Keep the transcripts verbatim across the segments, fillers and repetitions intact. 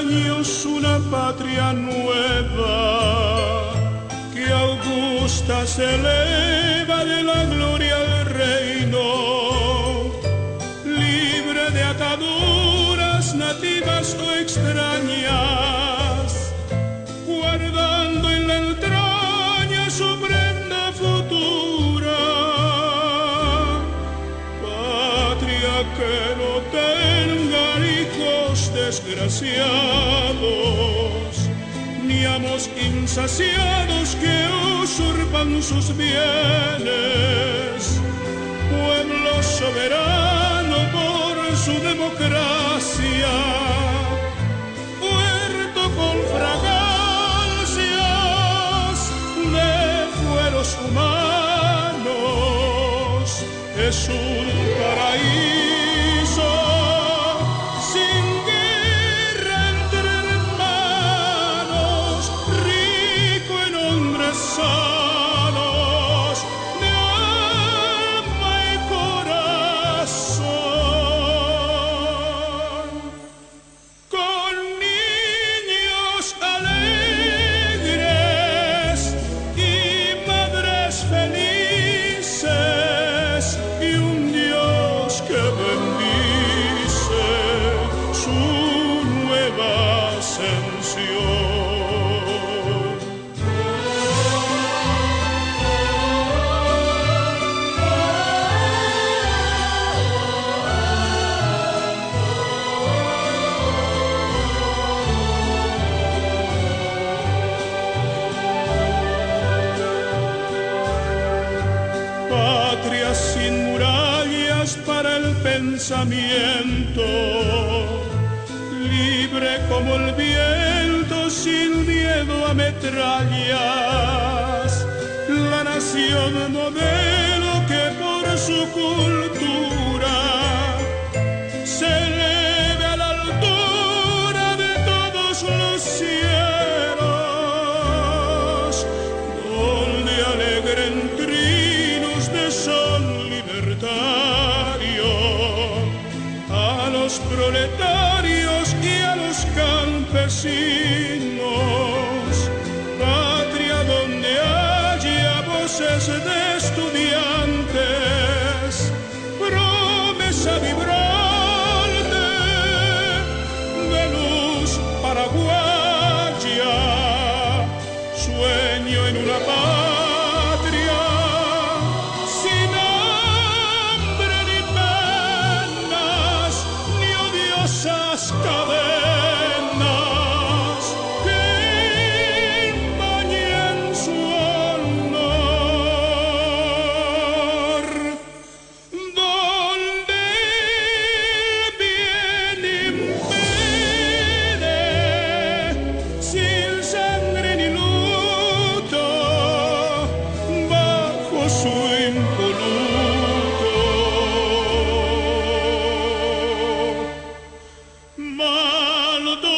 años una patria nueva que augusta se eleva de la gloria al reino, libre de ataduras nativas o extrañas, guardando en la entraña su prenda futura, patria que no tenga hijos desgraciados, ni amos insaciados que usurpan sus bienes, pueblo soberano por su democracia, puerto con fragancias de fueros humanos, es un paraíso sin guerra entre hermanos, rico en hombres sanos de alma y corazón, con niños alegres y madres felices y un Dios que bendice su nueva ascensión. Patria sin murallas para el pensamiento, libre como el viento, sin miedo a metrallas, la nación modelo que por su cultura se eleve a la altura de todos los cielos, donde alegren trinos de sol libertario a los proletarios y a los campesinos, patria donde haya voces de estudiantes, promesa vibrante de luz paraguaya, sueño en una patria sin hambre ni penas ni odiosas cadenas que empañen su honor, donde bien impere sin sangre ni luto bajo su impoluto maldo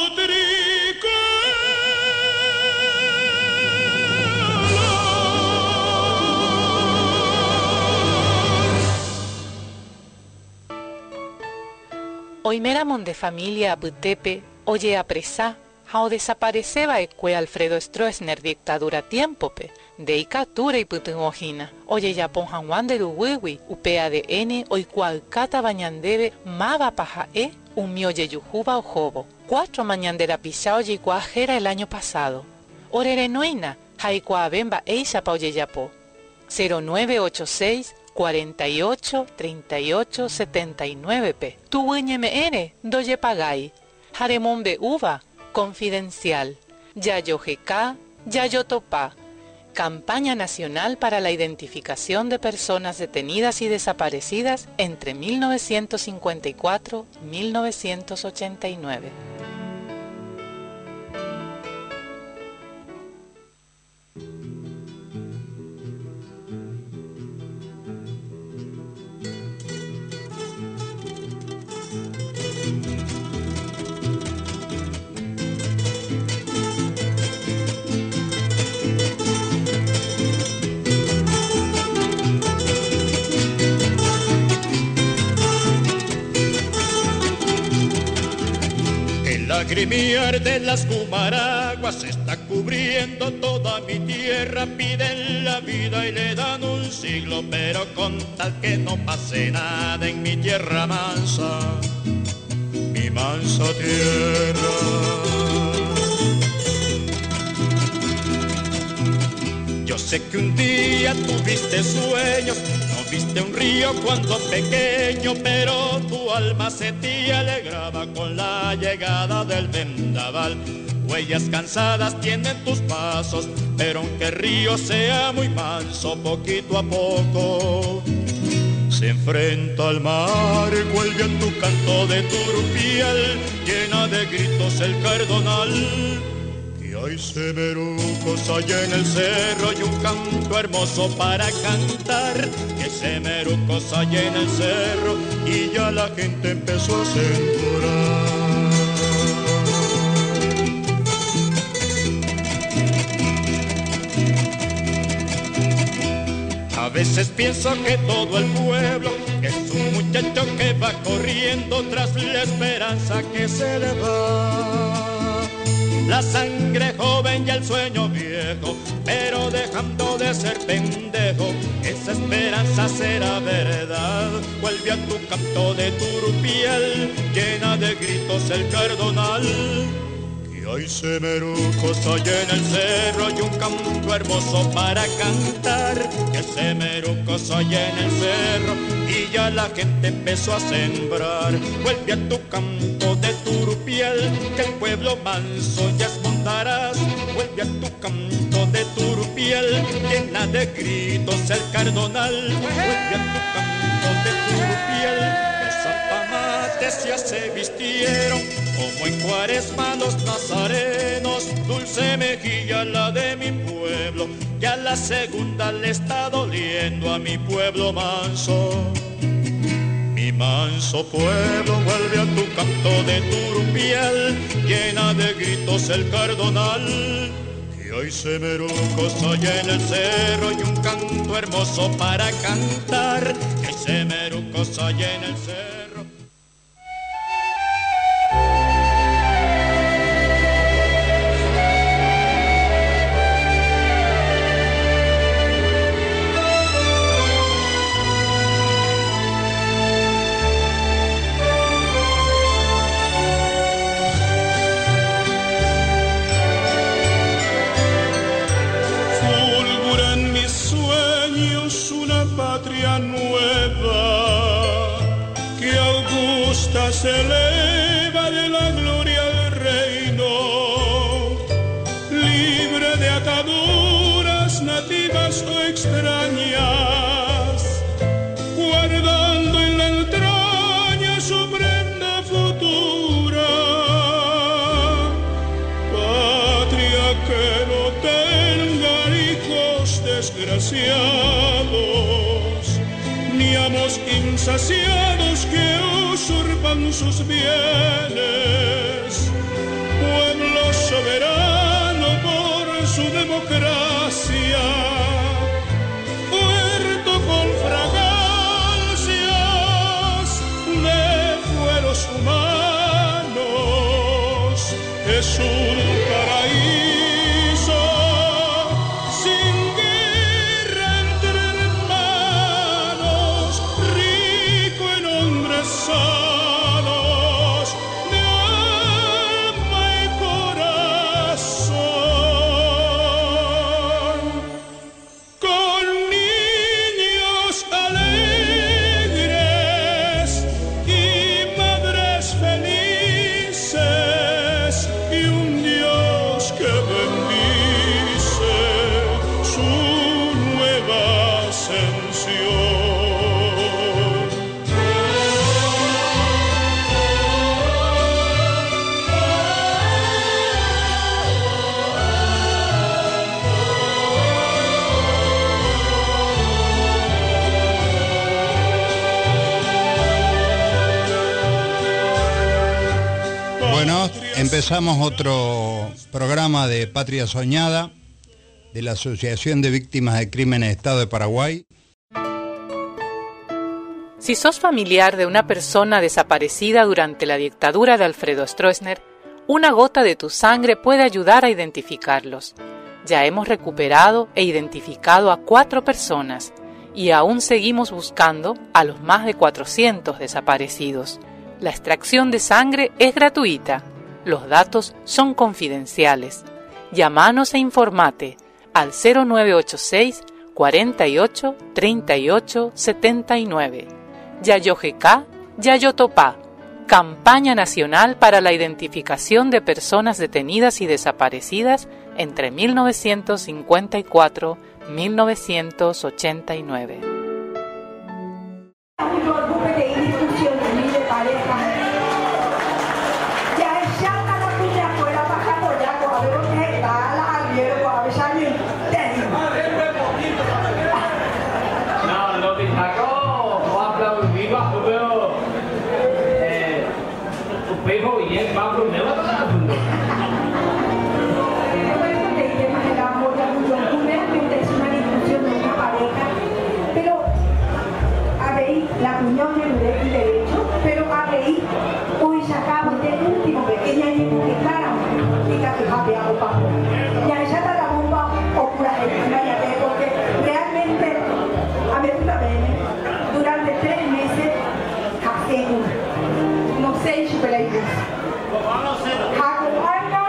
Oimeramon de familia aputepe, oye apresá, hao desapareceba ecue Alfredo Stroessner dictadura tiempope, de icatura y putunojina, oye yapon hanwan de luwiwi, upe A D N, oikualcata bañandebe, maga paja e, un mioye yujuba ojobo, cuatro mañandera pisao yikuajera el año pasado, orerenoina, haikuabemba eisha pa oye yapo, cero nueve ocho seis cuarenta y ocho treinta y ocho setenta y nueve p. Tu mr doye pagay. Jaremombe uva confidencial. Yayo G K, Yayo Topá. Campaña Nacional para la Identificación de Personas Detenidas y Desaparecidas entre mil novecientos cincuenta y cuatro y mil novecientos ochenta y nueve. El lagrimiar de las cumaraguas está cubriendo toda mi tierra. Piden la vida y le dan un siglo, pero con tal que no pase nada en mi tierra mansa, mi mansa tierra. Yo sé que un día tuviste sueños, no viste un río cuando pequeño, pero tu alma se te alegraba con la llegada del vendaval. Huellas cansadas tienen tus pasos, pero aunque el río sea muy manso, poquito a poco se enfrenta al mar. Cuelga en tu canto de turpial, llena de gritos el cardonal. Hay semerucos allá en el cerro y un canto hermoso para cantar. Que semerucos allá en el cerro y ya la gente empezó a sembrar. A veces pienso que todo el pueblo es un muchacho que va corriendo tras la esperanza que se le va. La sangre joven y el sueño viejo, pero dejando de ser pendejo, esa esperanza será verdad. Vuelve a tu canto de turpial, llena de gritos el cardonal. Que hay semerucos allá en el cerro y un canto hermoso para cantar. Que semerucos allá en el cerro y ya la gente empezó a sembrar. Vuelve a tu canto de turpial, que el pueblo manso ya esmontarás. Vuelve a tu canto de turpial, llena de gritos el cardonal. Vuelve a tu canto de turpial, los zapamates ya se vistieron como en Cuaresma los nazarenos. Dulce mejilla la de mi pueblo, ya la segunda le está doliendo a mi pueblo manso. Mi manso pueblo, vuelve a tu canto de turpial, llena de gritos el cardonal. Que hay semerucos allá en el cerro y un canto hermoso para cantar. Que hay semerucos allá en el cerro. Patria nueva que augusta se eleva de la gloria del reino, libre de ataduras nativas o extrañas, guardando en la entraña su prenda futura. Patria que no tenga hijos desgraciados, ni amos insaciados que usurpan sus bienes. Pueblo soberano por su democracia, puerto con fragancias de fueros humanos, es un paraíso sin guerra entre hermanos, rico en hombres sanos de alma y corazón, con niños alegres y madres felices y un Dios que bendice su nueva ascensión. Bueno, empezamos otro programa de Patria Soñada de la Asociación de Víctimas de Crímenes de Estado de Paraguay. Si sos familiar de una persona desaparecida durante la dictadura de Alfredo Stroessner, Una gota de tu sangre puede ayudar a identificarlos. Ya hemos recuperado e identificado a cuatro personas y aún seguimos buscando a los más de cuatrocientos desaparecidos. La extracción de sangre es gratuita. Los datos son confidenciales. Llámanos e informate al cero nueve ocho seis, cuarenta y ocho, treinta y ocho, setenta y nueve. Yayojeká, Yayotopá. Campaña Nacional para la Identificación de Personas Detenidas y Desaparecidas entre mil novecientos cincuenta y cuatro y mil novecientos ochenta y nueve. La unión de y derecho, pero a reír hoy sacamos del último pequeño año que claro, y que cambiamos papo. Ya esa está la bomba ocurra porque realmente a mí también durante tres meses hace no sé si la iglesia.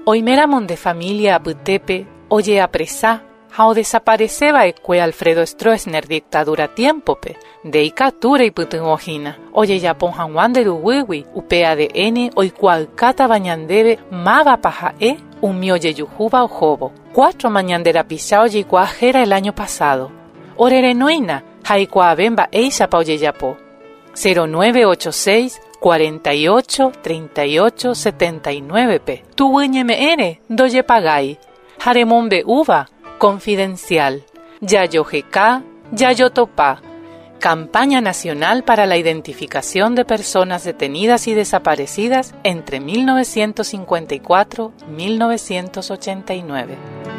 Oimeramon de familia Putepe, oye apresá, hao desapareceba ecue Alfredo Stroessner dictadura tiempope, de icatura y putungojina, oye yapon hanwan de ruwiwi, upe A D N, oikual kata bañandebe, mava paja e, umioye yujuba o jobo. Cuatro mañandera pisao y cuajera el año pasado. Orerenoina, haikua bemba eisa pa oye yapo. cero nueve ocho seis cuarenta y ocho treinta y ocho setenta y nueve p. Tu me ere, doye pagai. Jaremombe uva, confidencial. Yayo G K, Yayo Topá. Campaña Nacional para la Identificación de Personas Detenidas y Desaparecidas entre mil novecientos cincuenta y cuatro y mil novecientos ochenta y nueve.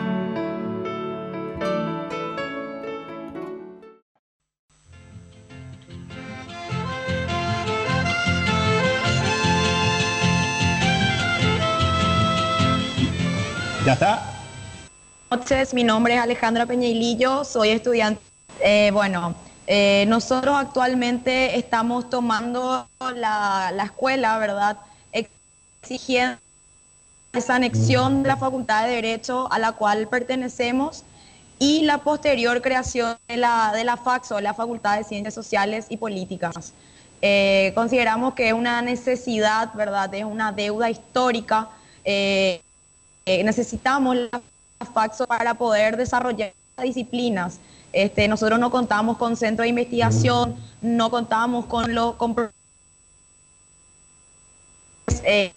¿Ya está? Buenas noches, mi nombre es Alejandra Peñailillo, soy estudiante. Eh, bueno, eh, nosotros actualmente estamos tomando la, la escuela, ¿verdad? Exigiendo esa anexión de la Facultad de Derecho a la cual pertenecemos y la posterior creación de la, de la FACSO, la Facultad de Ciencias Sociales y Políticas. Eh, consideramos que es una necesidad, ¿verdad? Es una deuda histórica. Eh, eh, necesitamos la FACSO para poder desarrollar disciplinas. Este, nosotros no contamos con centro de investigación, no contamos con los con, eh,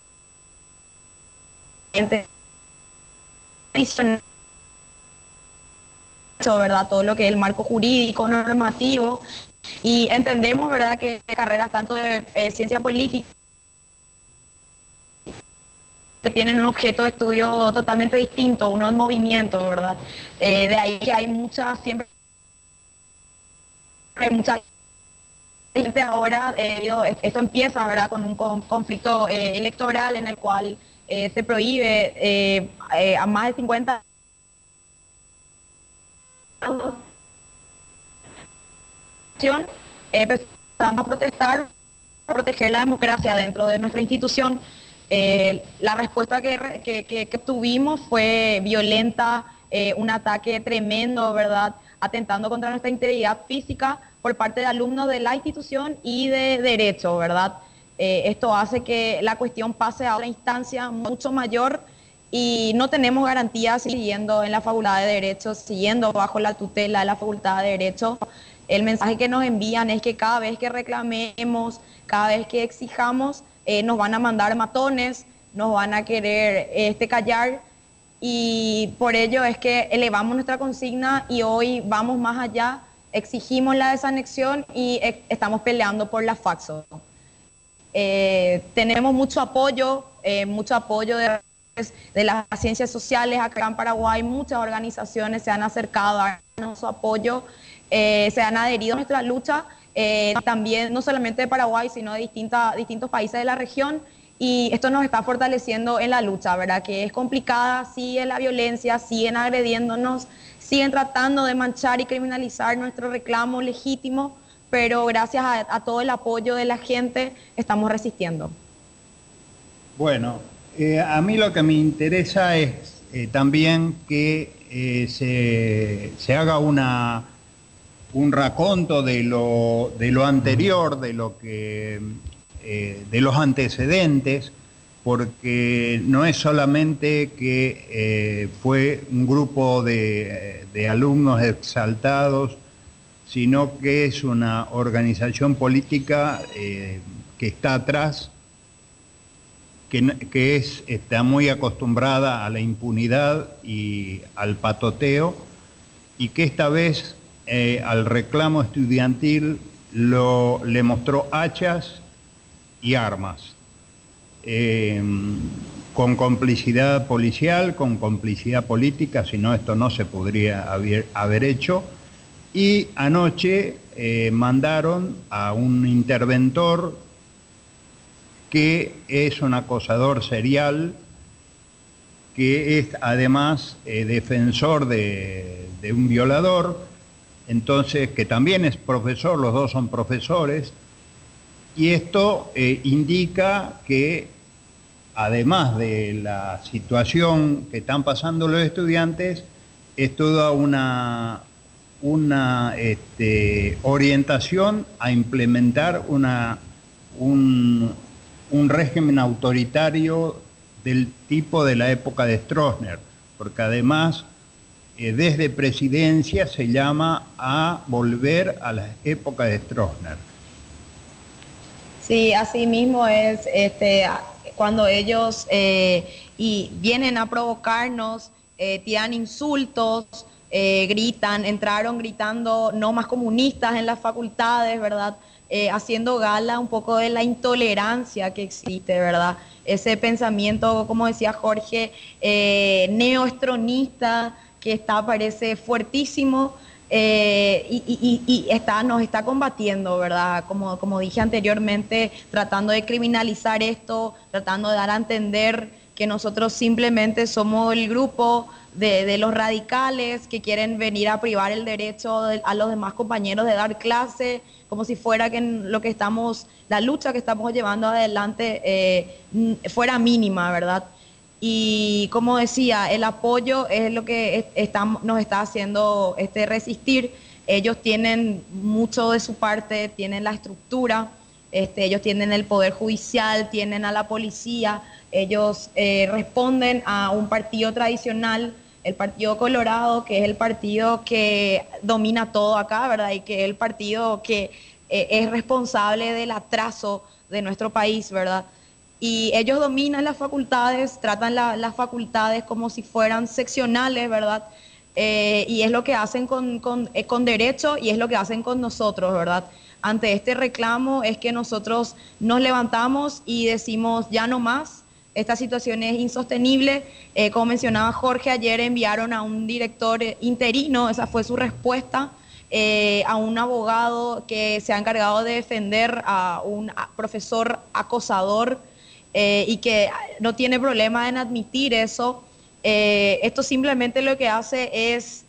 ¿verdad? Todo lo que es el marco jurídico, normativo, y entendemos, ¿verdad?, que carreras tanto de eh, ciencia política que tienen un objeto de estudio totalmente distinto, unos movimientos, ¿verdad? Eh, de ahí que hay muchas, siempre hay mucha gente ahora, eh, esto empieza, ¿verdad?, con un con, conflicto eh, electoral en el cual eh, se prohíbe eh, eh, a más de cincuenta eh, empezamos a protestar, a proteger la democracia dentro de nuestra institución. Eh, la respuesta que, que, que, que tuvimos fue violenta, eh, un ataque tremendo, ¿verdad?, atentando contra nuestra integridad física por parte de alumnos de la institución y de derecho, ¿verdad? Eh, esto hace que la cuestión pase a otra instancia mucho mayor y no tenemos garantías siguiendo en la Facultad de Derecho, siguiendo bajo la tutela de la Facultad de Derecho. El mensaje que nos envían es que cada vez que reclamemos, cada vez que exijamos, eh, nos van a mandar matones, nos van a querer este, callar, y por ello es que elevamos nuestra consigna y hoy vamos más allá, exigimos la desanexión y eh, estamos peleando por la FACSO. Eh, tenemos mucho apoyo, eh, mucho apoyo de, de las ciencias sociales acá en Paraguay, muchas organizaciones se han acercado a darnos su apoyo, eh, se han adherido a nuestra lucha, eh, también no solamente de Paraguay, sino de distintas, distintos países de la región, y esto nos está fortaleciendo en la lucha, ¿verdad? Que es complicada, sigue la violencia, siguen agrediéndonos, siguen tratando de manchar y criminalizar nuestro reclamo legítimo, pero gracias a, a todo el apoyo de la gente estamos resistiendo. Bueno, eh, a mí lo que me interesa es eh, también que eh, se, se haga una, un raconto de lo, de lo anterior, de lo que... Eh, de los antecedentes, porque no es solamente que eh, fue un grupo de, de alumnos exaltados, sino que es una organización política eh, que está atrás, que, que es, está muy acostumbrada a la impunidad y al patoteo, y que esta vez eh, al reclamo estudiantil lo, le mostró hachas y armas, eh, con complicidad policial, con complicidad política, si no esto no se podría haber, haber hecho, y anoche eh, mandaron a un interventor que es un acosador serial, que es además eh, defensor de, de un violador, entonces que también es profesor, los dos son profesores. Y esto eh, indica que además de la situación que están pasando los estudiantes, es toda una, una este, orientación a implementar una, un, un régimen autoritario del tipo de la época de Stroessner, porque además eh, desde presidencia se llama a volver a la época de Stroessner. Sí, así mismo es, este, cuando ellos eh, y vienen a provocarnos, eh, tiran insultos, eh, gritan, entraron gritando no más comunistas en las facultades, ¿verdad? Eh, haciendo gala un poco de la intolerancia que existe, ¿verdad? Ese pensamiento, como decía Jorge, eh, neoestronista, que está, parece fuertísimo, eh, y, y, y está, nos está combatiendo, ¿verdad? Como, como dije anteriormente, tratando de criminalizar esto, tratando de dar a entender que nosotros simplemente somos el grupo de, de los radicales que quieren venir a privar el derecho de, a los demás compañeros de dar clase, como si fuera que lo que estamos, la lucha que estamos llevando adelante eh, fuera mínima, ¿verdad? Y como decía, el apoyo es lo que está, nos está haciendo este, resistir. Ellos tienen mucho de su parte, tienen la estructura, este, ellos tienen el poder judicial, tienen a la policía, ellos eh, responden a un partido tradicional, el Partido Colorado, que es el partido que domina todo acá, ¿verdad? Y que es el partido que eh, es responsable del atraso de nuestro país, ¿verdad? Y ellos dominan las facultades, tratan la, las facultades como si fueran seccionales, ¿verdad? Eh, y es lo que hacen con, con, eh, con derecho y es lo que hacen con nosotros, ¿verdad? Ante este reclamo es que nosotros nos levantamos y decimos ya no más, esta situación es insostenible. Eh, como mencionaba Jorge, ayer enviaron a un director interino, esa fue su respuesta, eh, a un abogado que se ha encargado de defender a un a profesor acosador, Eh, y que no tiene problema en admitir eso. Eh, esto simplemente lo que hace es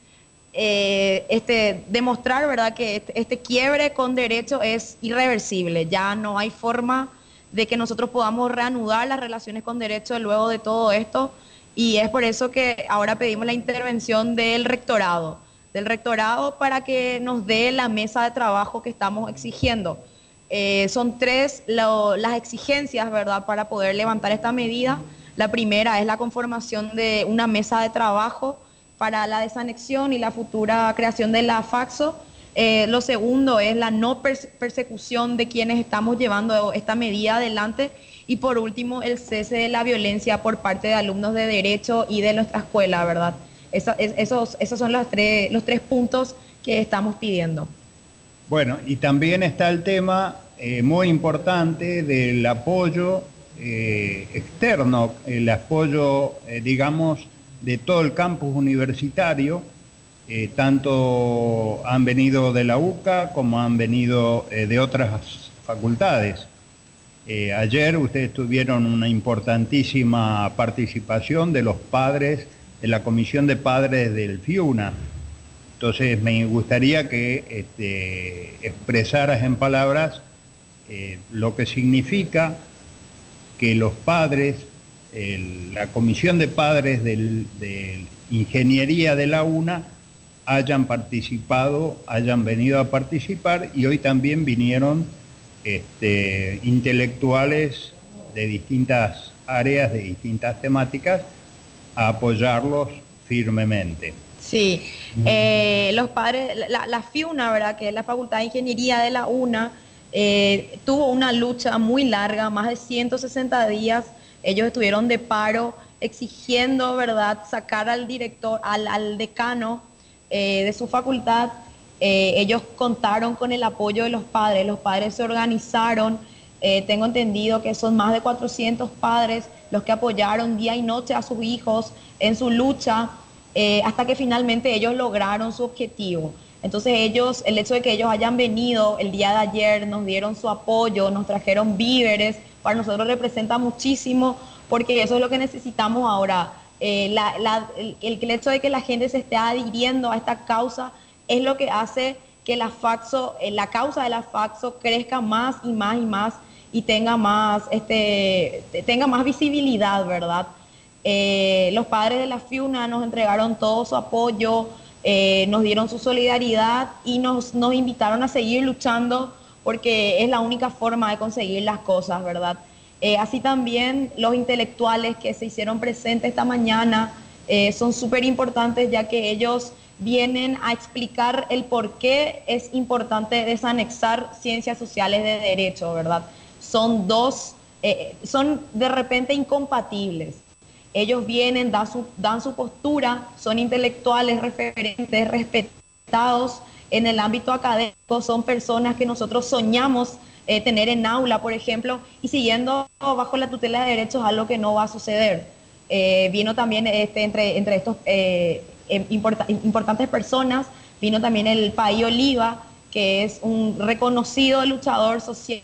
eh, este, demostrar, ¿verdad?, que este, este quiebre con derecho es irreversible. Ya no hay forma de que nosotros podamos reanudar las relaciones con derecho luego de todo esto, y es por eso que ahora pedimos la intervención del rectorado, del rectorado para que nos dé la mesa de trabajo que estamos exigiendo. Eh, son tres lo, las exigencias, ¿verdad?, para poder levantar esta medida. La primera es la conformación de una mesa de trabajo para la desanexión y la futura creación de la FACSO. Eh, lo segundo es la no perse persecución de quienes estamos llevando esta medida adelante. Y por último, el cese de la violencia por parte de alumnos de Derecho y de nuestra escuela, ¿verdad? Eso, es, esos, esos son los tres, los tres puntos que estamos pidiendo. Bueno, y también está el tema eh, muy importante del apoyo eh, externo, el apoyo, eh, digamos, de todo el campus universitario. Eh, tanto han venido de la U C A como han venido eh, de otras facultades. Eh, ayer ustedes tuvieron una importantísima participación de los padres, de la Comisión de Padres del FIUNA. Entonces me gustaría que este, expresaras en palabras eh, lo que significa que los padres, el, la Comisión de Padres del, de Ingeniería de la UNA hayan participado, hayan venido a participar, y hoy también vinieron este, intelectuales de distintas áreas, de distintas temáticas, a apoyarlos firmemente. Sí, eh, los padres, la, la FIUNA, ¿verdad?, que es la Facultad de Ingeniería de la UNA, eh, tuvo una lucha muy larga, más de ciento sesenta días. Ellos estuvieron de paro exigiendo, ¿verdad?, sacar al director, al, al decano eh, de su facultad. Eh, ellos contaron con el apoyo de los padres, los padres se organizaron. Eh, tengo entendido que son más de cuatrocientos padres los que apoyaron día y noche a sus hijos en su lucha. Eh, hasta que finalmente ellos lograron su objetivo. Entonces ellos, el hecho de que ellos hayan venido el día de ayer, nos dieron su apoyo, nos trajeron víveres, para nosotros representa muchísimo, porque eso es lo que necesitamos ahora. Eh, la, la, el, el hecho de que la gente se esté adhiriendo a esta causa es lo que hace que la FACSO, eh, la causa de la FACSO crezca más y más y más, y tenga más, este, tenga más visibilidad, ¿verdad? Eh, los padres de la FIUNA nos entregaron todo su apoyo, eh, nos dieron su solidaridad y nos, nos invitaron a seguir luchando porque es la única forma de conseguir las cosas, ¿verdad? Eh, así también los intelectuales que se hicieron presentes esta mañana eh, son súper importantes, ya que ellos vienen a explicar el por qué es importante desanexar ciencias sociales de derecho, ¿verdad? Son dos, eh, son de repente incompatibles. Ellos vienen, dan su, dan su postura, son intelectuales, referentes, respetados en el ámbito académico, son personas que nosotros soñamos eh, tener en aula, por ejemplo, y siguiendo bajo la tutela de derechos, algo que no va a suceder. Eh, vino también este, entre, entre estos eh, import, importantes personas, vino también el Paí Oliva, que es un reconocido luchador social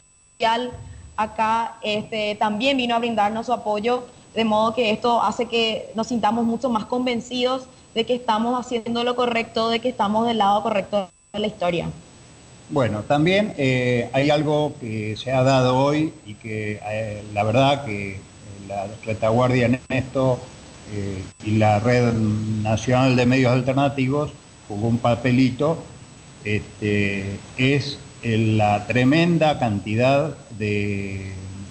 acá, este, también vino a brindarnos su apoyo, de modo que esto hace que nos sintamos mucho más convencidos de que estamos haciendo lo correcto, de que estamos del lado correcto de la historia. Bueno, también eh, hay algo que se ha dado hoy y que eh, la verdad que la retaguardia en esto eh, y la Red Nacional de Medios Alternativos jugó un papelito, este, es la tremenda cantidad de,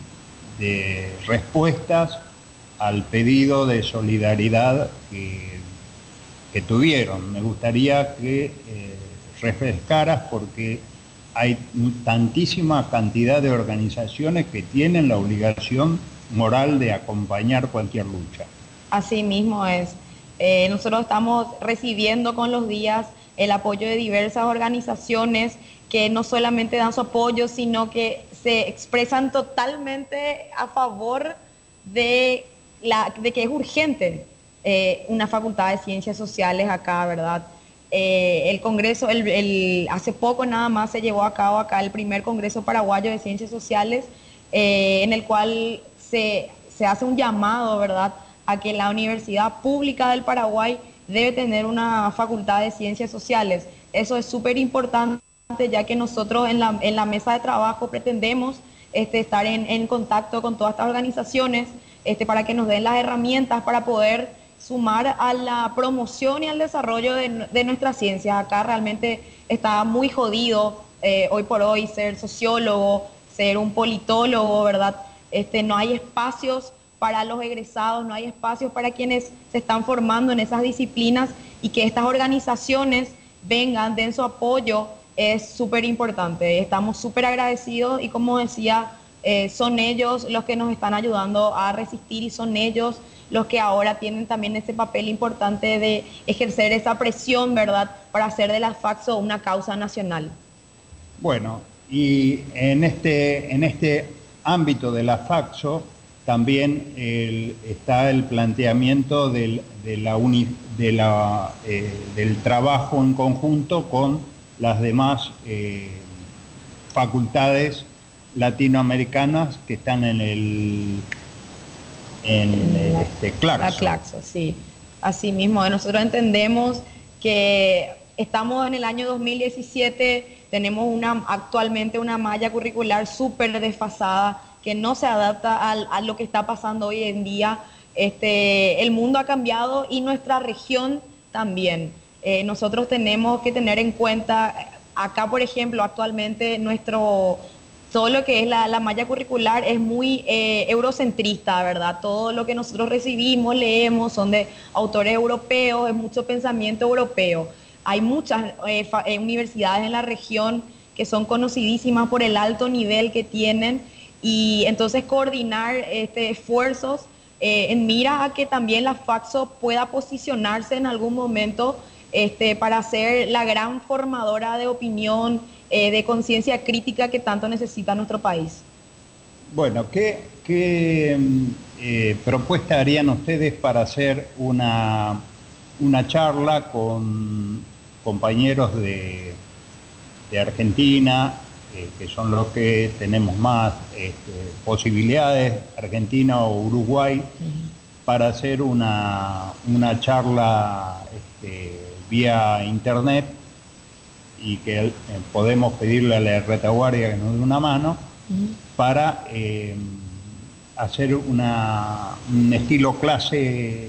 de respuestas al pedido de solidaridad que, que tuvieron. Me gustaría que eh, refrescaras porque hay tantísima cantidad de organizaciones que tienen la obligación moral de acompañar cualquier lucha. Así mismo es. Eh, nosotros estamos recibiendo con los días el apoyo de diversas organizaciones que no solamente dan su apoyo, sino que se expresan totalmente a favor de, la, de que es urgente eh, una facultad de ciencias sociales acá, ¿verdad? Eh, el Congreso, el, el, hace poco nada más se llevó a cabo acá el primer Congreso Paraguayo de Ciencias Sociales, eh, en el cual se, se hace un llamado, ¿verdad?, a que la Universidad Pública del Paraguay debe tener una facultad de Ciencias Sociales. Eso es súper importante, ya que nosotros en la, en la mesa de trabajo pretendemos este, estar en, en contacto con todas estas organizaciones este, para que nos den las herramientas para poder sumar a la promoción y al desarrollo de, de nuestras ciencias. Acá realmente está muy jodido eh, hoy por hoy ser sociólogo, ser un politólogo, ¿verdad? Este, no hay espacios para los egresados, no hay espacios para quienes se están formando en esas disciplinas, y que estas organizaciones vengan, den su apoyo, es súper importante. Estamos súper agradecidos y, como decía, eh, son ellos los que nos están ayudando a resistir, y son ellos los que ahora tienen también ese papel importante de ejercer esa presión, ¿verdad?, para hacer de la FACSO una causa nacional. Bueno, y en este, en este ámbito de la FACSO también el, está el planteamiento del, de la uni, de la, eh, del trabajo en conjunto con las demás eh, facultades latinoamericanas que están en el en este, Claxo. La Claxo, sí. Así mismo, nosotros entendemos que estamos en el año dos mil diecisiete, tenemos una, actualmente una malla curricular súper desfasada, que no se adapta al, a lo que está pasando hoy en día. Este, el mundo ha cambiado y nuestra región también. Eh, nosotros tenemos que tener en cuenta, acá por ejemplo, actualmente nuestro, todo lo que es la, la malla curricular es muy eh, eurocentrista, ¿verdad? Todo lo que nosotros recibimos, leemos, son de autores europeos, es mucho pensamiento europeo. Hay muchas eh, fa, eh, universidades en la región que son conocidísimas por el alto nivel que tienen, y entonces coordinar este, esfuerzos eh, en mira a que también la FACSO pueda posicionarse en algún momento este, para ser la gran formadora de opinión, eh, de conciencia crítica que tanto necesita nuestro país. Bueno, ¿qué, qué eh, propuesta harían ustedes para hacer una, una charla con compañeros de, de Argentina, eh, que son los que tenemos más este, posibilidades, Argentina o Uruguay, uh-huh, para hacer una, una charla este, vía internet, y que eh, podemos pedirle a la retaguardia que nos dé una mano, uh-huh, para eh, hacer una, un estilo clase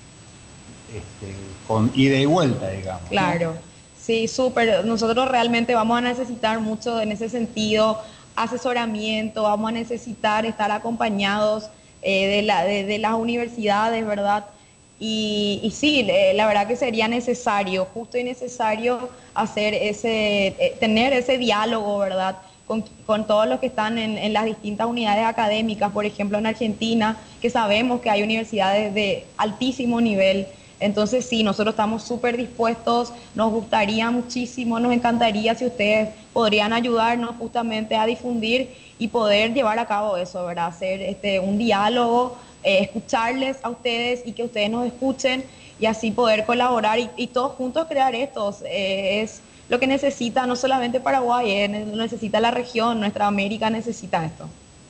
este, con ida y vuelta, digamos. Claro, ¿no? Sí, súper. Nosotros realmente vamos a necesitar mucho en ese sentido, asesoramiento, vamos a necesitar estar acompañados eh, de, la, de, de las universidades, ¿verdad? Y, y sí, eh, la verdad que sería necesario, justo y necesario hacer ese, eh, tener ese diálogo, ¿verdad? Con, con todos los que están en, en las distintas unidades académicas, por ejemplo en Argentina, que sabemos que hay universidades de altísimo nivel. Entonces sí, nosotros estamos súper dispuestos, nos gustaría muchísimo, nos encantaría si ustedes podrían ayudarnos justamente a difundir y poder llevar a cabo eso, ¿verdad? Hacer este, un diálogo, eh, escucharles a ustedes y que ustedes nos escuchen y así poder colaborar y, y todos juntos crear estos. Eh, es lo que necesita no solamente Paraguay, eh, necesita la región, nuestra América necesita esto.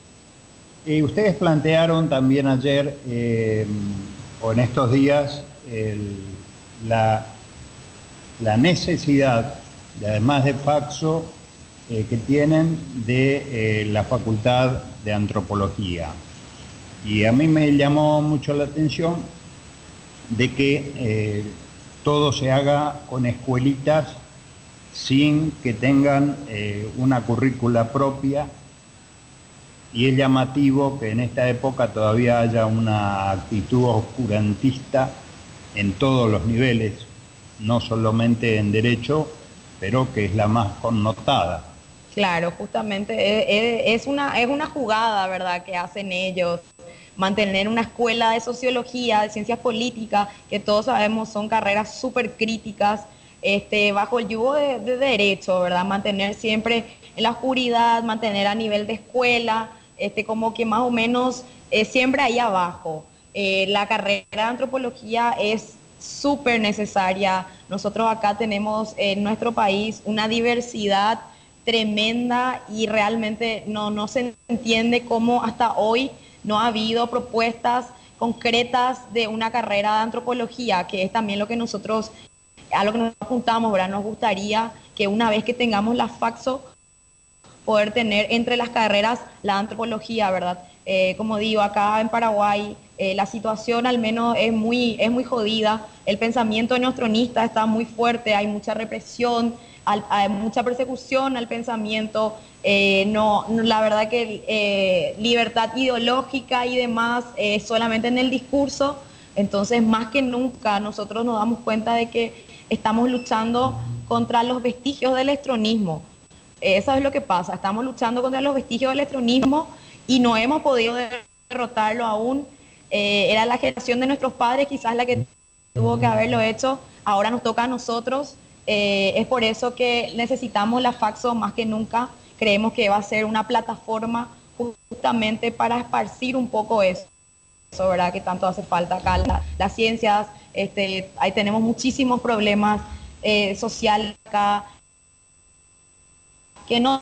Y ustedes plantearon también ayer, eh, o en estos días, El, la, la necesidad, de, además de Faxo, eh, que tienen de eh, la Facultad de Antropología. Y a mí me llamó mucho la atención de que eh, todo se haga con escuelitas sin que tengan eh, una currícula propia, y es llamativo que en esta época todavía haya una actitud oscurantista en todos los niveles, no solamente en derecho, pero que es la más connotada. Claro, justamente es, es, una, es una jugada, ¿verdad?, que hacen ellos, mantener una escuela de sociología, de ciencias políticas, que todos sabemos son carreras súper críticas, este, bajo el yugo de, de derecho, ¿verdad?, mantener siempre en la oscuridad, mantener a nivel de escuela, este, como que más o menos eh, siempre ahí abajo. Eh, la carrera de antropología es súper necesaria. Nosotros acá tenemos en nuestro país una diversidad tremenda y realmente no, no se entiende cómo hasta hoy no ha habido propuestas concretas de una carrera de antropología, que es también lo que nosotros, a lo que nos apuntamos, ¿verdad? Nos gustaría que una vez que tengamos la Faxo, poder tener entre las carreras la antropología, ¿verdad? Eh, como digo, acá en Paraguay eh, la situación al menos es muy, es muy jodida, el pensamiento neotronista está muy fuerte, hay mucha represión, al, hay mucha persecución al pensamiento, eh, no, no, la verdad que eh, libertad ideológica y demás eh, solamente en el discurso. Entonces más que nunca nosotros nos damos cuenta de que estamos luchando contra los vestigios del electronismo. Eso es lo que pasa, estamos luchando contra los vestigios del electronismo y no hemos podido derrotarlo aún. Eh, era la generación de nuestros padres quizás la que tuvo que haberlo hecho, ahora nos toca a nosotros. Eh, es por eso que necesitamos la Faxo más que nunca. Creemos que va a ser una plataforma justamente para esparcir un poco eso, ¿verdad?, que tanto hace falta acá. La, las ciencias, este, ahí tenemos muchísimos problemas eh, sociales acá, que no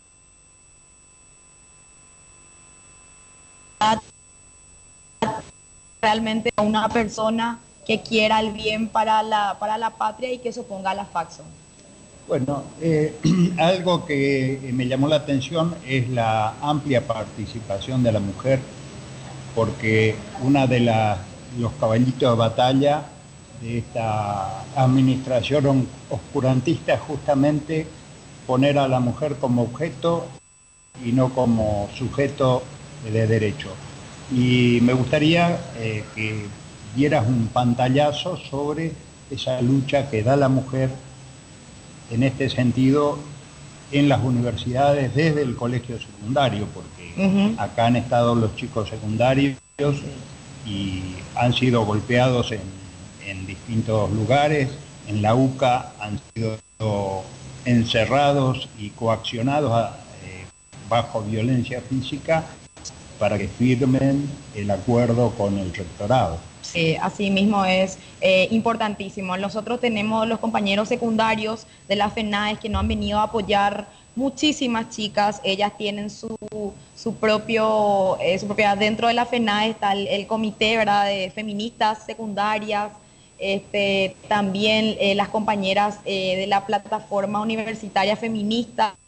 realmente a una persona que quiera el bien para la, para la patria y que se oponga a la Faxo. Bueno, eh, algo que me llamó la atención es la amplia participación de la mujer, porque una de las, los caballitos de batalla de esta administración oscurantista es justamente poner a la mujer como objeto y no como sujeto de derecho. Y me gustaría eh, que dieras un pantallazo sobre esa lucha que da la mujer en este sentido en las universidades desde el colegio secundario, porque uh-huh. acá han estado los chicos secundarios y han sido golpeados en, en distintos lugares. En la U C A han sido encerrados y coaccionados a, eh, bajo violencia física para que firmen el acuerdo con el rectorado. Sí, así mismo es eh, importantísimo. Nosotros tenemos los compañeros secundarios de la FENAES que nos han venido a apoyar, muchísimas chicas, ellas tienen su, su propio, eh, su propia, dentro de la FENAES está el, el comité, ¿verdad?, de feministas secundarias, este, también eh, las compañeras eh, de la plataforma universitaria feminista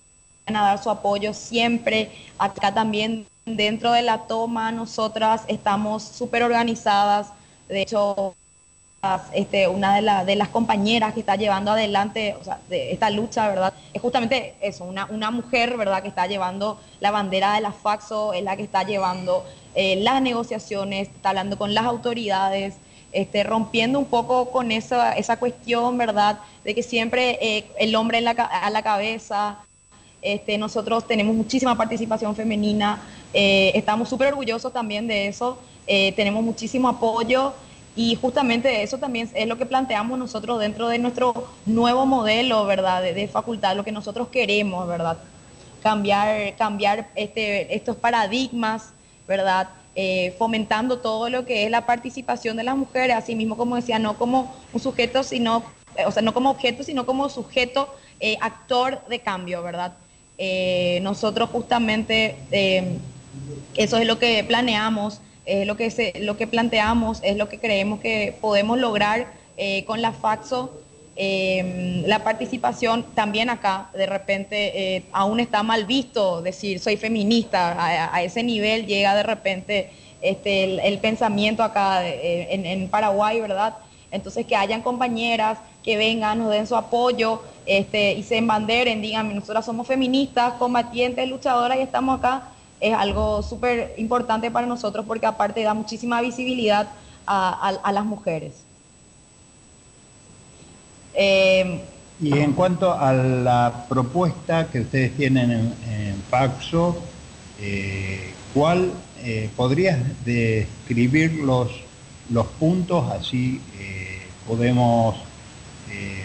a dar su apoyo siempre. Acá también dentro de la toma nosotras estamos súper organizadas. De hecho, este, una de, la, de las compañeras que está llevando adelante, o sea, de esta lucha, ¿verdad? Es justamente eso, una, una mujer, ¿verdad?, que está llevando la bandera de la Faxo, es la que está llevando eh, las negociaciones, está hablando con las autoridades, este, rompiendo un poco con esa, esa cuestión, ¿verdad?, de que siempre eh, el hombre en la, a la cabeza. Este, nosotros tenemos muchísima participación femenina, eh, estamos súper orgullosos también de eso, eh, tenemos muchísimo apoyo. Y justamente eso también es lo que planteamos nosotros dentro de nuestro nuevo modelo, ¿verdad?, de, de facultad, lo que nosotros queremos, ¿verdad?, cambiar, cambiar este, estos paradigmas, ¿verdad?, eh, fomentando todo lo que es la participación de las mujeres, así mismo como decía, no como un sujeto, sino, eh, o sea, no como objeto, sino como sujeto, eh, actor de cambio, ¿verdad? Eh, nosotros justamente eh, eso es lo que planeamos. Es lo que, se, lo que planteamos, es lo que creemos que podemos lograr eh, con la Faxo. Eh, la participación también acá, de repente, eh, aún está mal visto decir soy feminista, a, a ese nivel llega de repente este, el, el pensamiento acá de, en, en Paraguay, ¿verdad? Entonces que hayan compañeras que vengan, nos den su apoyo este, y se embanderen, digan, nosotras somos feministas, combatientes, luchadoras y estamos acá. Es algo súper importante para nosotros porque aparte da muchísima visibilidad a, a, a las mujeres. Eh, y en cuanto a la propuesta que ustedes tienen en, en Faxo, eh, ¿cuál eh, podrías describir los, los puntos? Así eh, podemos, eh,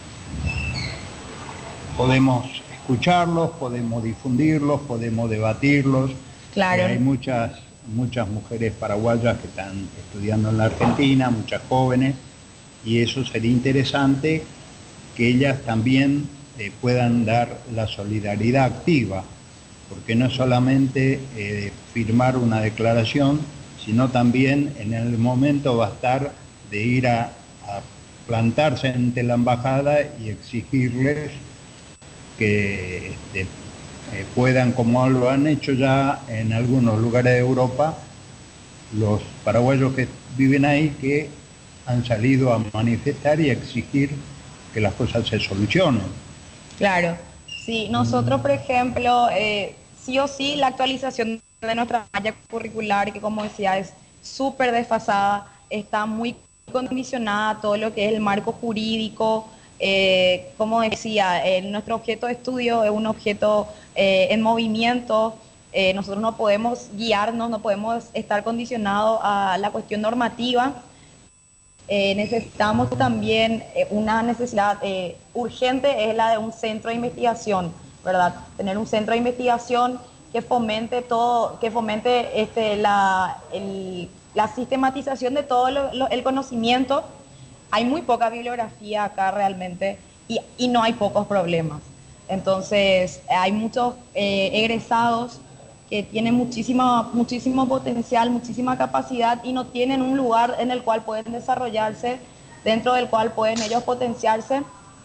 podemos escucharlos, podemos difundirlos, podemos debatirlos. Claro. Eh, hay muchas, muchas mujeres paraguayas que están estudiando en la Argentina, muchas jóvenes, y eso sería interesante que ellas también eh, puedan dar la solidaridad activa, porque no solamente eh, firmar una declaración, sino también en el momento va a estar de ir a, a plantarse ante la embajada y exigirles que este, eh, puedan, como lo han hecho ya en algunos lugares de Europa, los paraguayos que viven ahí, que han salido a manifestar y a exigir que las cosas se solucionen. Claro, sí, nosotros, por ejemplo, eh, sí o sí, la actualización de nuestra malla curricular, que como decía, es súper desfasada, está muy condicionada a todo lo que es el marco jurídico. Eh, como decía, eh, nuestro objeto de estudio es un objeto eh, en movimiento. Eh, nosotros no podemos guiarnos, no podemos estar condicionados a la cuestión normativa. Eh, necesitamos también eh, una necesidad eh, urgente, es la de un centro de investigación, ¿verdad? Tener un centro de investigación que fomente todo, que fomente este, la, el, la sistematización de todo lo, lo, el conocimiento. Hay muy poca bibliografía acá realmente y, y no hay pocos problemas. Entonces hay muchos eh, egresados que tienen muchísima, muchísimo potencial, muchísima capacidad y no tienen un lugar en el cual pueden desarrollarse, dentro del cual pueden ellos potenciarse.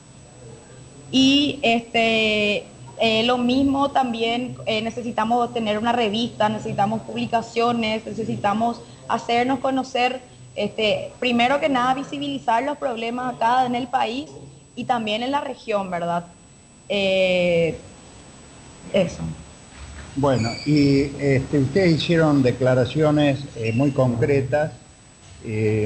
Y este, eh, lo mismo también eh, necesitamos tener una revista, necesitamos publicaciones, necesitamos hacernos conocer. Este, primero que nada, visibilizar los problemas acá en el país y también en la región, ¿verdad? Eh, eso. Bueno, y este, ustedes hicieron declaraciones eh, muy concretas eh,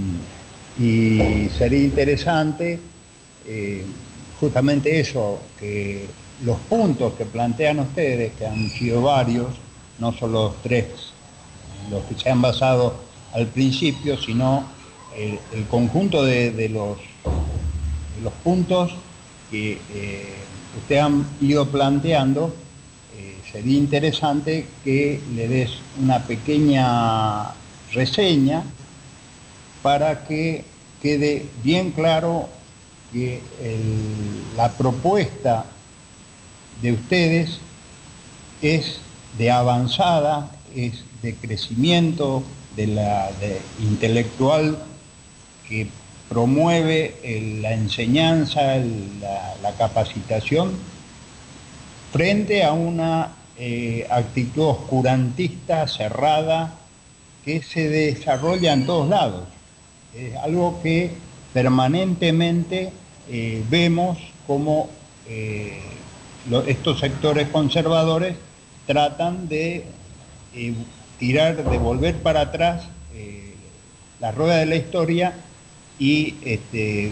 y sería interesante eh, justamente eso, que los puntos que plantean ustedes, que han sido varios, no solo tres, los que se han basado al principio, sino el, el conjunto de, de, los, de los puntos que eh, ustedes han ido planteando, eh, sería interesante que le des una pequeña reseña para que quede bien claro que el, la propuesta de ustedes es de avanzada, es de crecimiento, de la de intelectual, que promueve el, la enseñanza, el, la, la capacitación frente a una eh, actitud oscurantista, cerrada, que se desarrolla en todos lados. Es algo que permanentemente eh, vemos como eh, lo, estos sectores conservadores tratan de eh, tirar, de volver para atrás eh, la rueda de la historia y este,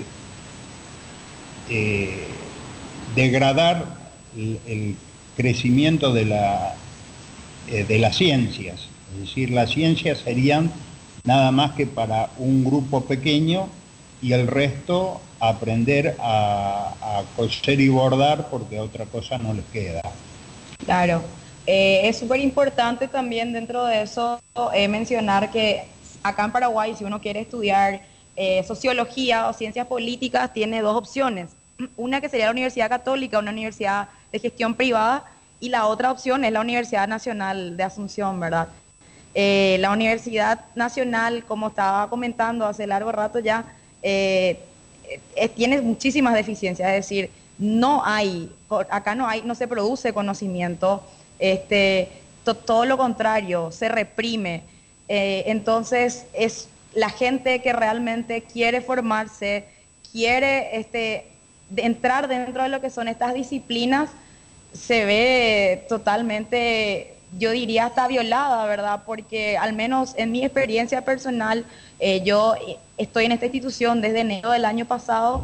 eh, degradar el, el crecimiento de, la, eh, de las ciencias. Es decir, las ciencias serían nada más que para un grupo pequeño y el resto aprender a, a coser y bordar porque otra cosa no les queda. Claro, eh, es súper importante también dentro de eso eh, mencionar que acá en Paraguay, si uno quiere estudiar eh, sociología o ciencias políticas, tiene dos opciones. Una que sería la Universidad Católica, una universidad de gestión privada, y la otra opción es la Universidad Nacional de Asunción, ¿verdad? Eh, la Universidad Nacional, como estaba comentando hace largo rato ya, eh, eh, tiene muchísimas deficiencias, es decir, no hay, acá no hay, no se produce conocimiento, este, to, todo lo contrario, se reprime. Eh, entonces, es la gente que realmente quiere formarse, quiere este, de entrar dentro de lo que son estas disciplinas, se ve totalmente, yo diría hasta violada, ¿verdad? Porque al menos en mi experiencia personal, eh, yo estoy en esta institución desde enero del año pasado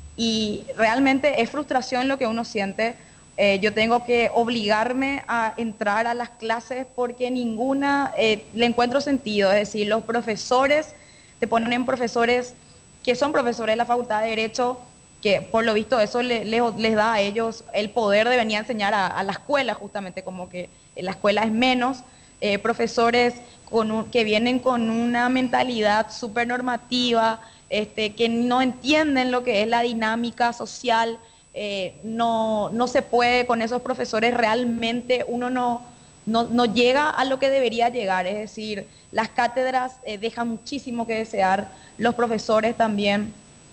y realmente es frustración lo que uno siente. Eh, yo tengo que obligarme a entrar a las clases porque ninguna eh, le encuentro sentido. Es decir, los profesores te ponen en profesores que son profesores de la Facultad de Derecho, que por lo visto eso le, le, les da a ellos el poder de venir a enseñar a, a la escuela, justamente como que la escuela es menos, eh, profesores con un, que vienen con una mentalidad súper normativa, este, que no entienden lo que es la dinámica social, eh, no, no se puede con esos profesores realmente, uno no, no, no llega a lo que debería llegar, es decir, las cátedras eh, dejan muchísimo que desear, los profesores también,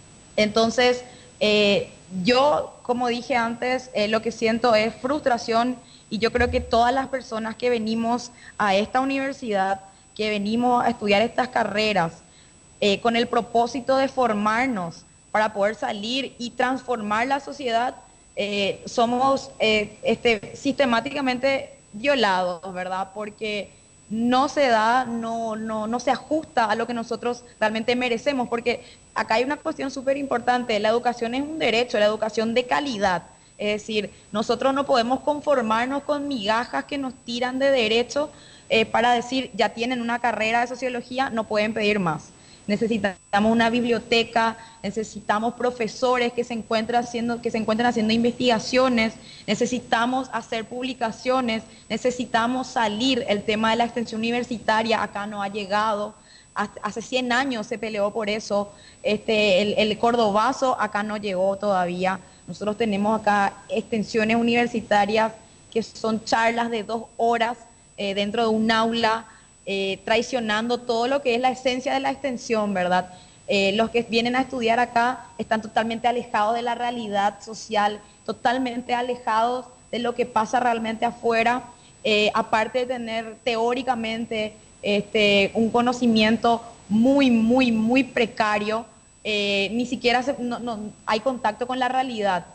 entonces eh, yo, como dije antes, eh, lo que siento es frustración. Y yo creo que todas las personas que venimos a esta universidad, que venimos a estudiar estas carreras, eh, con el propósito de formarnos para poder salir y transformar la sociedad, eh, somos eh, este, sistemáticamente violados, ¿verdad? Porque no se da, no, no, no se ajusta a lo que nosotros realmente merecemos, porque acá hay una cuestión súper importante, la educación es un derecho, la educación de calidad. Es decir, nosotros no podemos conformarnos con migajas que nos tiran de derecho eh, para decir, ya tienen una carrera de sociología, no pueden pedir más. Necesitamos una biblioteca, necesitamos profesores que se encuentren haciendo, que se encuentren haciendo investigaciones, necesitamos hacer publicaciones, necesitamos salir. El tema de la extensión universitaria acá no ha llegado. Hace cien años se peleó por eso. Este, el, el cordobazo acá no llegó todavía. Nosotros tenemos acá extensiones universitarias que son charlas de dos horas eh, dentro de un aula, eh, traicionando todo lo que es la esencia de la extensión, ¿verdad? Eh, los que vienen a estudiar acá están totalmente alejados de la realidad social, totalmente alejados de lo que pasa realmente afuera, eh, aparte de tener teóricamente este, un conocimiento muy, muy, muy precario. Eh, ni siquiera se, no, no, hay contacto con la realidad.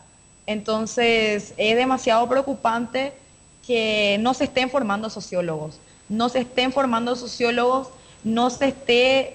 Entonces es demasiado preocupante que no se estén formando sociólogos, no se estén formando sociólogos, no se esté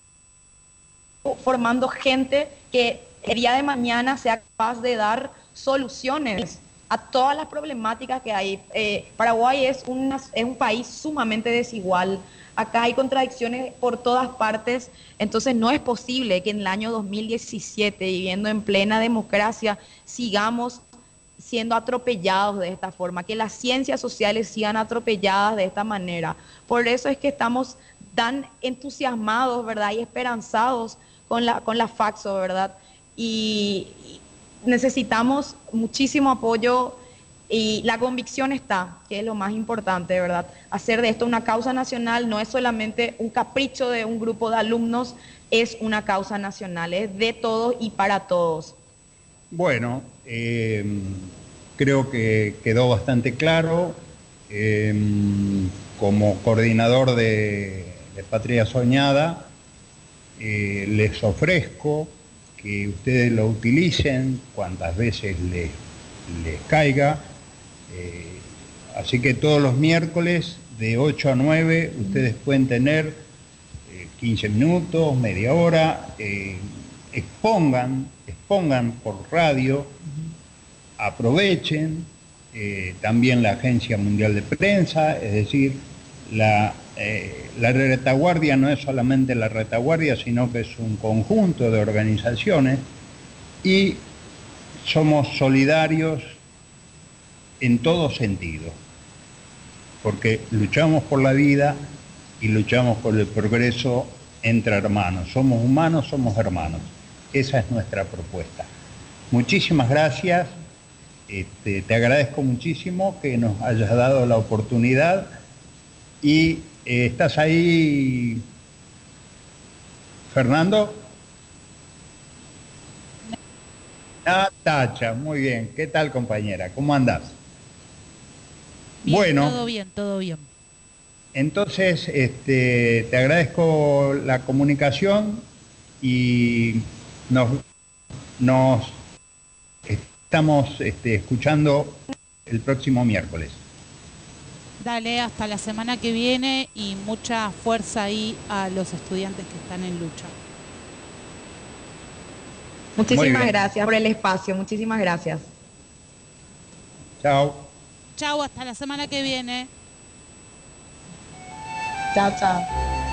formando gente que el día de mañana sea capaz de dar soluciones a todas las problemáticas que hay. Eh, Paraguay es, una, es un país sumamente desigual. Acá hay contradicciones por todas partes, entonces no es posible que en el año dos mil diecisiete, viviendo en plena democracia, sigamos siendo atropellados de esta forma, que las ciencias sociales sigan atropelladas de esta manera. Por eso es que estamos tan entusiasmados, ¿verdad? Y esperanzados con la, con la Faxo, ¿verdad? Y, y necesitamos muchísimo apoyo. Y la convicción está, que es lo más importante, ¿verdad? Hacer de esto una causa nacional no es solamente un capricho de un grupo de alumnos, es una causa nacional, es de todos y para todos. Bueno, eh, creo que quedó bastante claro. Eh, como coordinador de, de Patria Soñada, eh, les ofrezco que ustedes lo utilicen cuantas veces les, les caiga. Eh, así que todos los miércoles de ocho a nueve ustedes pueden tener eh, quince minutos, media hora, eh, expongan, expongan por radio, aprovechen. Eh, también la Agencia Mundial de Prensa, es decir, la, eh, la retaguardia no es solamente la retaguardia, sino que es un conjunto de organizaciones y somos solidarios en todo sentido, porque luchamos por la vida y luchamos por el progreso entre hermanos. Somos humanos, somos hermanos. Esa es nuestra propuesta. Muchísimas gracias. Este, te agradezco muchísimo que nos hayas dado la oportunidad y eh, ¿estás ahí, Fernando? Natacha, muy bien. ¿Qué tal, compañera? ¿Cómo andás? Bien, bueno, todo bien, todo bien. Entonces, este, te agradezco la comunicación y nos... nos estamos este, escuchando el próximo miércoles. Dale, hasta la semana que viene y mucha fuerza ahí a los estudiantes que están en lucha. Muchísimas gracias por el espacio, muchísimas gracias. Chao. Chao, hasta la semana que viene. Chao, chao.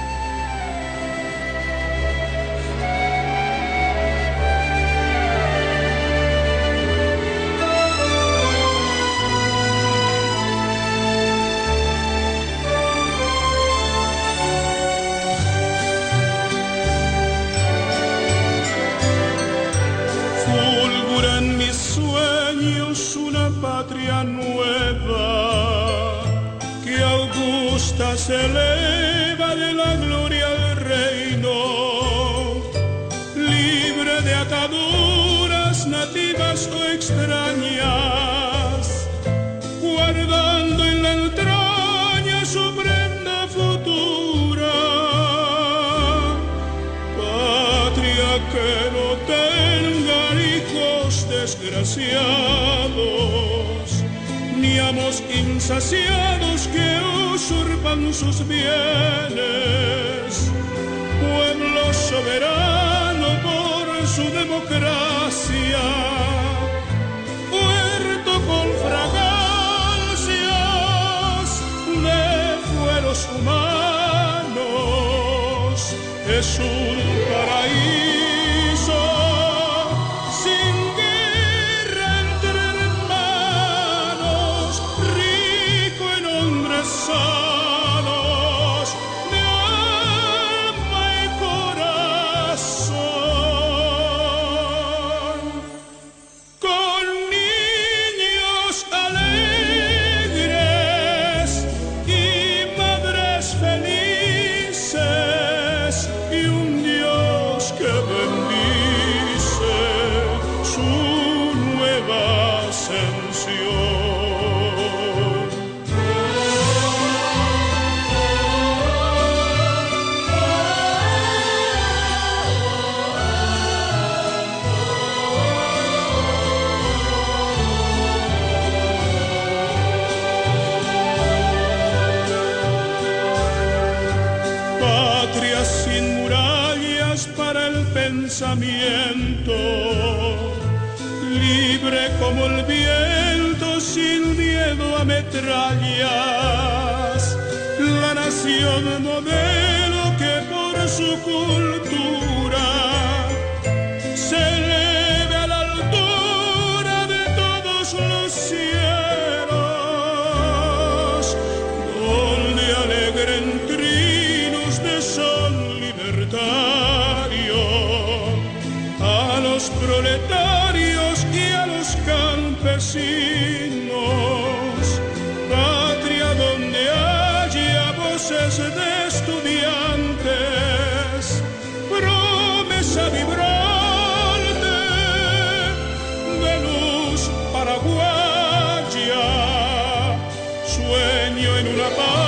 Una patria nueva que augusta se eleva de la gloria del reino, libre de ataduras nativas o extrañas, guardando en la entraña su prenda futura, patria que no tenga hijos desgraciados, ni amos insaciados que usurpan sus bienes, pueblo soberano por su democracia, puerto con fragancias de fueros humanos, es un paraíso sin sanos de alma y corazón, con niños alegres y madres felices y un Dios que bendice su nueva ascensión. Pensamiento, libre como el viento, sin miedo a metrallas, la nación modelo que por su cultura se eleve a la altura de todos los cielos, donde alegren trinos de sol libertario a los proletarios y a los campesinos, patria donde haya voces de estudiantes, promesa vibrante de luz paraguaya. carnaval.